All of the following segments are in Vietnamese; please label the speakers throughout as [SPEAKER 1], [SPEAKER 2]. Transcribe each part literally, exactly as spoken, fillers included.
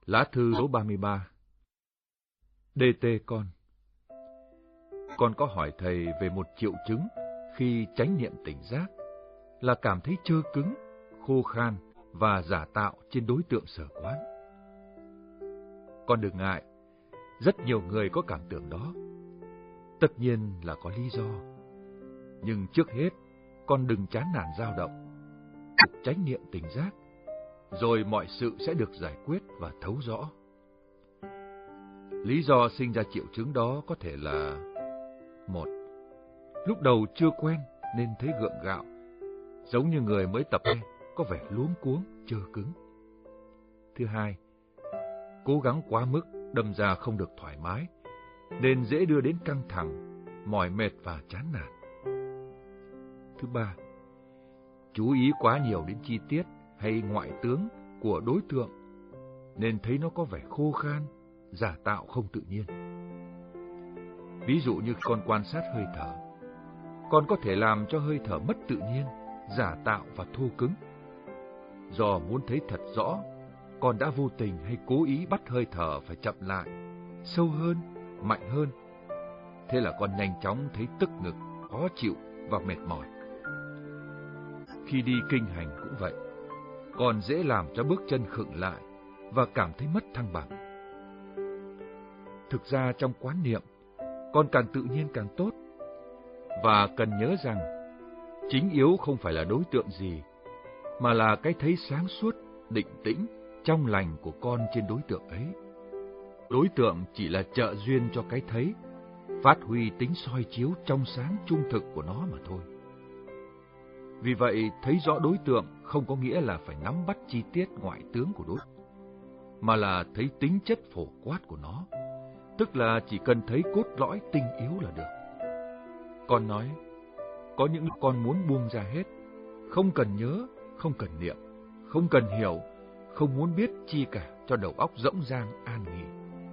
[SPEAKER 1] Lá thư số ba mươi ba. đê tê con. Con có hỏi thầy về một triệu chứng khi chánh niệm tỉnh giác là cảm thấy trơ cứng, khô khan và giả tạo trên đối tượng sở quán. Con đừng ngại, rất nhiều người có cảm tưởng đó. Tất nhiên là có lý do. Nhưng trước hết, con đừng chán nản dao động. Chánh niệm tỉnh giác, rồi mọi sự sẽ được giải quyết và thấu rõ. Lý do sinh ra triệu chứng đó có thể là: một, lúc đầu chưa quen nên thấy gượng gạo, giống như người mới tập nghe, có vẻ luống cuống, trơ cứng. Thứ hai, cố gắng quá mức đâm ra không được thoải mái, nên dễ đưa đến căng thẳng, mỏi mệt và chán nản. Thứ ba, chú ý quá nhiều đến chi tiết hay ngoại tướng của đối tượng, nên thấy nó có vẻ khô khan, giả tạo không tự nhiên. Ví dụ như con quan sát hơi thở, con có thể làm cho hơi thở mất tự nhiên, giả tạo và thô cứng. Do muốn thấy thật rõ, con đã vô tình hay cố ý bắt hơi thở phải chậm lại, sâu hơn, mạnh hơn. Thế là con nhanh chóng thấy tức ngực, khó chịu và mệt mỏi. Khi đi kinh hành cũng vậy, con dễ làm cho bước chân khựng lại và cảm thấy mất thăng bằng. Thực ra trong quán niệm, con càng tự nhiên càng tốt. Và cần nhớ rằng, chính yếu không phải là đối tượng gì, mà là cái thấy sáng suốt, định tĩnh, trong lành của con trên đối tượng ấy. Đối tượng chỉ là trợ duyên cho cái thấy, phát huy tính soi chiếu trong sáng trung thực của nó mà thôi. Vì vậy, thấy rõ đối tượng không có nghĩa là phải nắm bắt chi tiết ngoại tướng của đối tượng, mà là thấy tính chất phổ quát của nó, tức là chỉ cần thấy cốt lõi tinh yếu là được. Con nói, có những lúc con muốn buông ra hết, không cần nhớ, không cần niệm, không cần hiểu, không muốn biết chi cả cho đầu óc rỗng rang an nghỉ.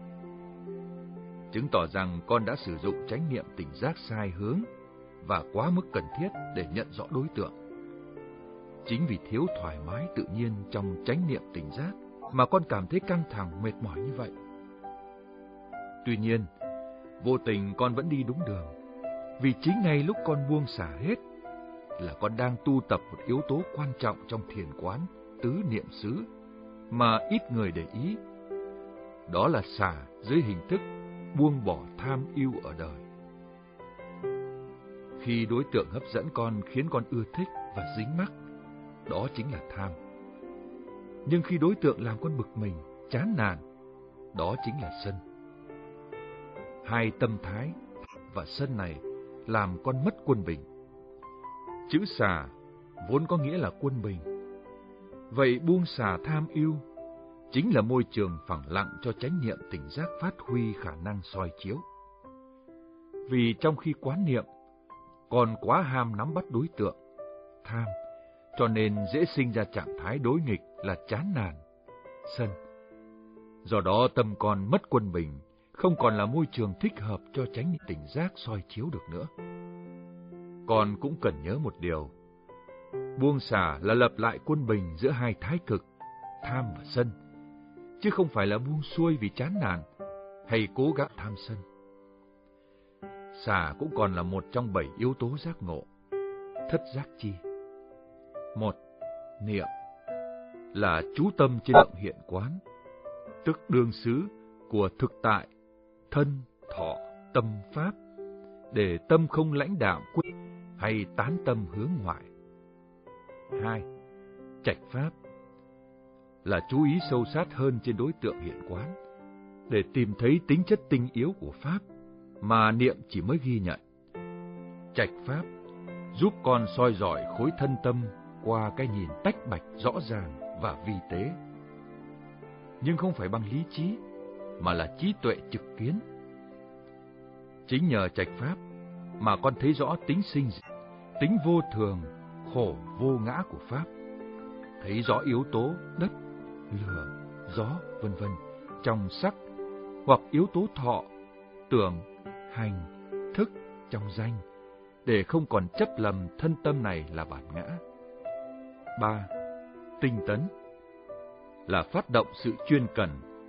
[SPEAKER 1] Chứng tỏ rằng con đã sử dụng chánh niệm tỉnh giác sai hướng và quá mức cần thiết để nhận rõ đối tượng. Chính vì thiếu thoải mái tự nhiên trong chánh niệm tỉnh giác mà con cảm thấy căng thẳng mệt mỏi như vậy. Tuy nhiên, vô tình con vẫn đi đúng đường, vì chính ngay lúc con buông xả hết là con đang tu tập một yếu tố quan trọng trong thiền quán tứ niệm xứ mà ít người để ý. Đó là xả dưới hình thức buông bỏ tham ưu ở đời. Khi đối tượng hấp dẫn con khiến con ưa thích và dính mắc, đó chính là tham. Nhưng khi đối tượng làm con bực mình, chán nản, đó chính là sân. Hai tâm thái và sân này làm con mất quân bình. Chữ xả vốn có nghĩa là quân bình. Vậy buông xả tham ưu chính là môi trường phẳng lặng cho chánh niệm tỉnh giác phát huy khả năng soi chiếu. Vì trong khi quán niệm, còn quá ham nắm bắt đối tượng, tham, cho nên dễ sinh ra trạng thái đối nghịch là chán nản, sân. Do đó tâm con mất quân bình, không còn là môi trường thích hợp cho chánh niệm tỉnh giác soi chiếu được nữa. Con cũng cần nhớ một điều, buông xả là lập lại quân bình giữa hai thái cực, tham và sân, chứ không phải là buông xuôi vì chán nản hay cố gắng tham sân. Xả cũng còn là một trong bảy yếu tố giác ngộ. Thất giác chi? Một, niệm là chú tâm trên động hiện quán, tức đương xứ của thực tại, thân, thọ, tâm, pháp, để tâm không lãnh đạm quyết hay tán tâm hướng ngoại. Hai, trạch pháp là chú ý sâu sát hơn trên đối tượng hiện quán, để tìm thấy tính chất tinh yếu của pháp mà niệm chỉ mới ghi nhận. Trạch pháp giúp con soi rọi khối thân tâm qua cái nhìn tách bạch rõ ràng và vi tế, nhưng không phải bằng lý trí, mà là trí tuệ trực kiến. Chính nhờ trạch pháp mà con thấy rõ tính sinh diệt, tính vô thường, khổ vô ngã của pháp, thấy rõ yếu tố đất, lửa, gió, vân vân trong sắc, hoặc yếu tố thọ, tưởng, hành, thức trong danh, để không còn chấp lầm thân tâm này là bản ngã. Ba, tinh tấn là phát động sự chuyên cần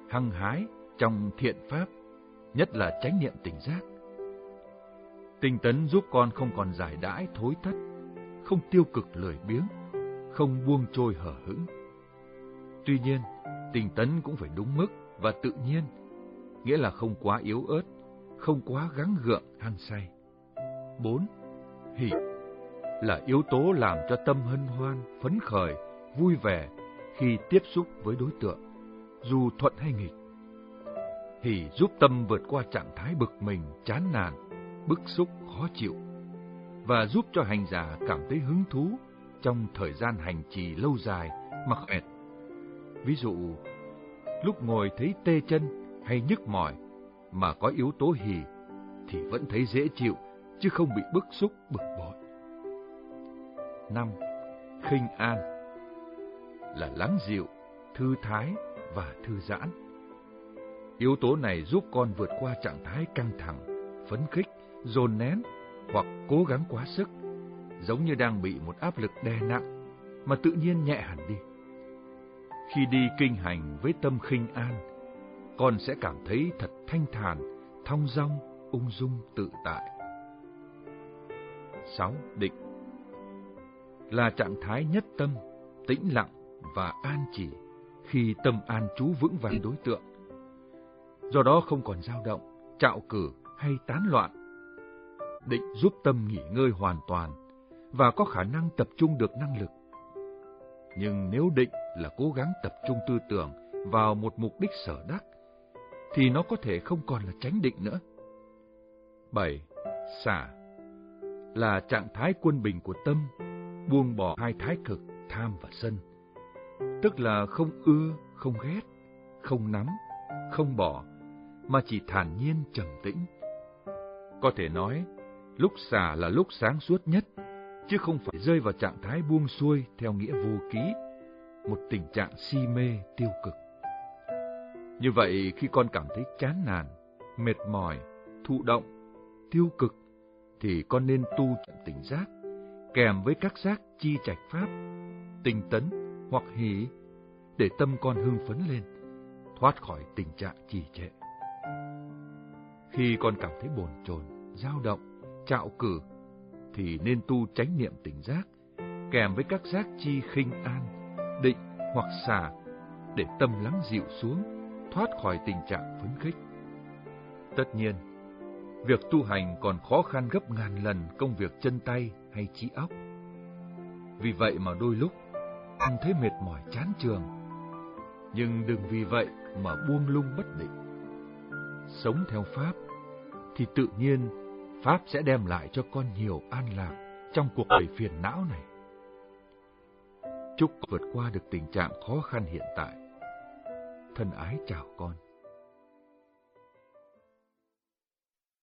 [SPEAKER 1] hăng hái trong thiện pháp, nhất là chánh niệm tỉnh giác. Tinh tấn giúp con không còn giải đãi thối thất, không tiêu cực lười biếng, không buông trôi hở hững. Tuy nhiên, tinh tấn cũng phải đúng mức và tự nhiên, nghĩa là không quá yếu ớt, không quá gắng gượng hăng say. Bốn. Hỷ là yếu tố làm cho tâm hân hoan, phấn khởi, vui vẻ khi tiếp xúc với đối tượng, dù thuận hay nghịch. Hỷ giúp tâm vượt qua trạng thái bực mình, chán nản, bức xúc, khó chịu, và giúp cho hành giả cảm thấy hứng thú trong thời gian hành trì lâu dài, mắc mệt. Ví dụ, lúc ngồi thấy tê chân hay nhức mỏi mà có yếu tố hỷ thì vẫn thấy dễ chịu, chứ không bị bức xúc, bực bội. Năm. Khinh an là lắng dịu, thư thái và thư giãn. Yếu tố này giúp con vượt qua trạng thái căng thẳng, phấn khích, dồn nén hoặc cố gắng quá sức, giống như đang bị một áp lực đè nặng mà tự nhiên nhẹ hẳn đi. Khi đi kinh hành với tâm khinh an, con sẽ cảm thấy thật thanh thản, thong dong, ung dung tự tại. Sáu. Định là trạng thái nhất tâm, tĩnh lặng và an chỉ khi tâm an trú vững vàng đối tượng. Do đó không còn dao động, trạo cử hay tán loạn. Định giúp tâm nghỉ ngơi hoàn toàn và có khả năng tập trung được năng lực. Nhưng nếu định là cố gắng tập trung tư tưởng vào một mục đích sở đắc, thì nó có thể không còn là chánh định nữa. Bảy. Xả là trạng thái quân bình của tâm, buông bỏ hai thái cực tham và sân, tức là không ưa, không ghét, không nắm, không bỏ, mà chỉ thản nhiên trầm tĩnh. Có thể nói, lúc xả là lúc sáng suốt nhất, chứ không phải rơi vào trạng thái buông xuôi theo nghĩa vô ký, một tình trạng si mê tiêu cực. Như vậy, khi con cảm thấy chán nản, mệt mỏi, thụ động, tiêu cực, thì con nên tu chậm tỉnh giác, kèm với các giác chi trạch pháp, tinh tấn hoặc hỷ, để tâm con hưng phấn lên, thoát khỏi tình trạng trì trệ. Khi con cảm thấy bồn chồn, dao động, trạo cử, thì nên tu chánh niệm tỉnh giác, kèm với các giác chi khinh an, định hoặc xả, để tâm lắng dịu xuống, thoát khỏi tình trạng phấn khích. Tất nhiên, việc tu hành còn khó khăn gấp ngàn lần công việc chân tay hay trí óc. Vì vậy mà đôi lúc con thấy mệt mỏi chán chường, nhưng đừng vì vậy mà buông lung bất định. Sống theo Pháp thì tự nhiên Pháp sẽ đem lại cho con nhiều an lạc trong cuộc đời phiền não này. Chúc con vượt qua được tình trạng khó khăn hiện tại. Thân ái chào con.